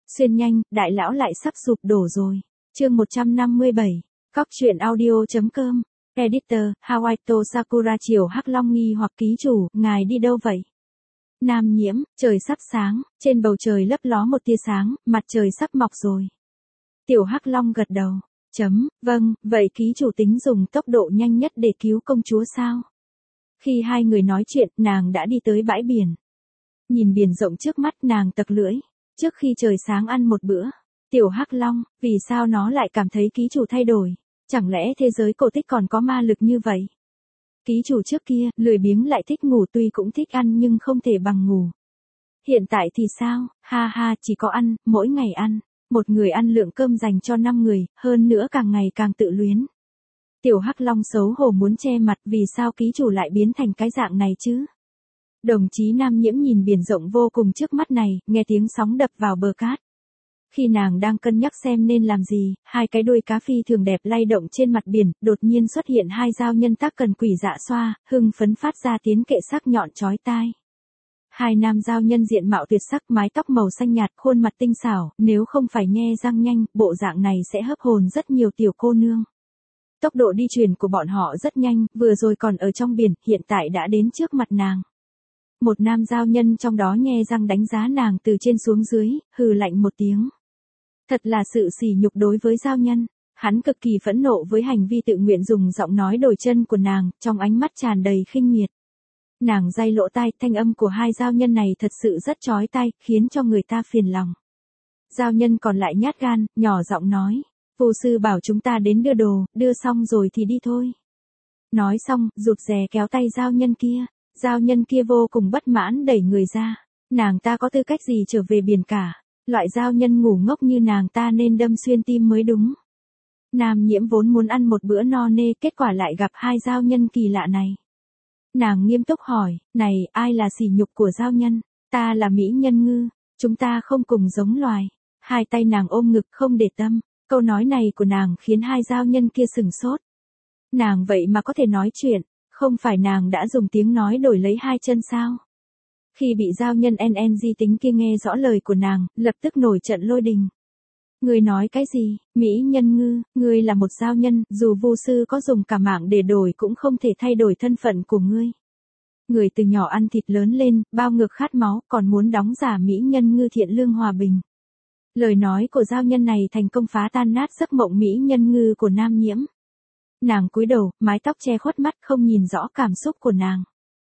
Xuyên nhanh, đại lão lại sắp sụp đổ rồi. Chương 157. Cóc truyện audio.com. Editor, Hawaii Sakura Triều Hắc Long nghi hoặc ký chủ, ngài đi đâu vậy? Nam Nhiễm, trời sắp sáng, trên bầu trời lấp ló một tia sáng, mặt trời sắp mọc rồi. Tiểu Hắc Long gật đầu. Vâng, vậy ký chủ tính dùng tốc độ nhanh nhất để cứu công chúa sao? Khi hai người nói chuyện, nàng đã đi tới bãi biển. Nhìn biển rộng trước mắt, nàng tặc lưỡi. Trước khi trời sáng ăn một bữa. Tiểu Hắc Long, vì sao nó lại cảm thấy ký chủ thay đổi? Chẳng lẽ thế giới cổ tích còn có ma lực như vậy? Ký chủ trước kia, lười biếng lại thích ngủ, tuy cũng thích ăn nhưng không thể bằng ngủ. Hiện tại thì sao? Ha ha, chỉ có ăn, mỗi ngày ăn. Một người ăn lượng cơm dành cho 5 người, hơn nữa càng ngày càng tự luyến. Tiểu Hắc Long xấu hổ muốn che mặt, vì sao ký chủ lại biến thành cái dạng này chứ? Đồng chí Nam Nhiễm nhìn biển rộng vô cùng trước mắt này, nghe tiếng sóng đập vào bờ cát. Khi nàng đang cân nhắc xem nên làm gì, hai cái đuôi cá phi thường đẹp lay động trên mặt biển, đột nhiên xuất hiện hai dao nhân tác cần quỷ dạ xoa, hưng phấn phát ra tiếng kệ sắc nhọn chói tai. Hai nam dao nhân diện mạo tuyệt sắc, mái tóc màu xanh nhạt, khuôn mặt tinh xảo, nếu không phải nhe răng nhanh, bộ dạng này sẽ hấp hồn rất nhiều tiểu cô nương. Tốc độ di chuyển của bọn họ rất nhanh, vừa rồi còn ở trong biển, hiện tại đã đến trước mặt nàng. Một nam dao nhân trong đó nhe răng đánh giá nàng từ trên xuống dưới, hừ lạnh một tiếng. Thật là sự sỉ nhục đối với dao nhân. Hắn cực kỳ phẫn nộ với hành vi tự nguyện dùng giọng nói đổi chân của nàng, trong ánh mắt tràn đầy khinh miệt. Nàng day lỗ tai, thanh âm của hai dao nhân này thật sự rất chói tai, khiến cho người ta phiền lòng. Dao nhân còn lại nhát gan, nhỏ giọng nói. Vô sư bảo chúng ta đến đưa đồ, đưa xong rồi thì đi thôi. Nói xong, rụt rè kéo tay dao nhân kia. Dao nhân kia vô cùng bất mãn đẩy người ra. Nàng ta có tư cách gì trở về biển cả? Loại dao nhân ngủ ngốc như nàng ta nên đâm xuyên tim mới đúng. Nam Nhiễm vốn muốn ăn một bữa no nê, kết quả lại gặp hai dao nhân kỳ lạ này. Nàng nghiêm túc hỏi, này, ai là sỉ nhục của dao nhân? Ta là Mỹ Nhân Ngư, chúng ta không cùng giống loài. Hai tay nàng ôm ngực không để tâm, câu nói này của nàng khiến hai dao nhân kia sửng sốt. Nàng vậy mà có thể nói chuyện, không phải nàng đã dùng tiếng nói đổi lấy hai chân sao? Khi bị dao nhân NNG tính kia nghe rõ lời của nàng, lập tức nổi trận lôi đình. Ngươi nói cái gì, Mỹ Nhân Ngư, ngươi là một dao nhân, dù vô sư có dùng cả mạng để đổi cũng không thể thay đổi thân phận của ngươi. Người từ nhỏ ăn thịt lớn lên, bao ngược khát máu, còn muốn đóng giả Mỹ Nhân Ngư thiện lương hòa bình. Lời nói của dao nhân này thành công phá tan nát giấc mộng Mỹ Nhân Ngư của Nam Nhiễm. Nàng cúi đầu, mái tóc che khuất mắt không nhìn rõ cảm xúc của nàng.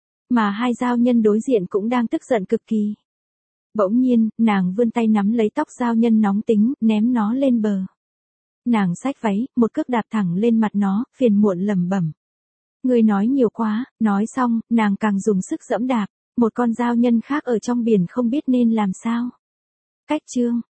Mà hai dao nhân đối diện cũng đang tức giận cực kỳ. Bỗng nhiên, nàng vươn tay nắm lấy tóc dao nhân nóng tính, ném nó lên bờ. Nàng xách váy, một cước đạp thẳng lên mặt nó, phiền muộn lẩm bẩm. Ngươi nói nhiều quá, nói xong, nàng càng dùng sức giẫm đạp, một con dao nhân khác ở trong biển không biết nên làm sao. Cách chương.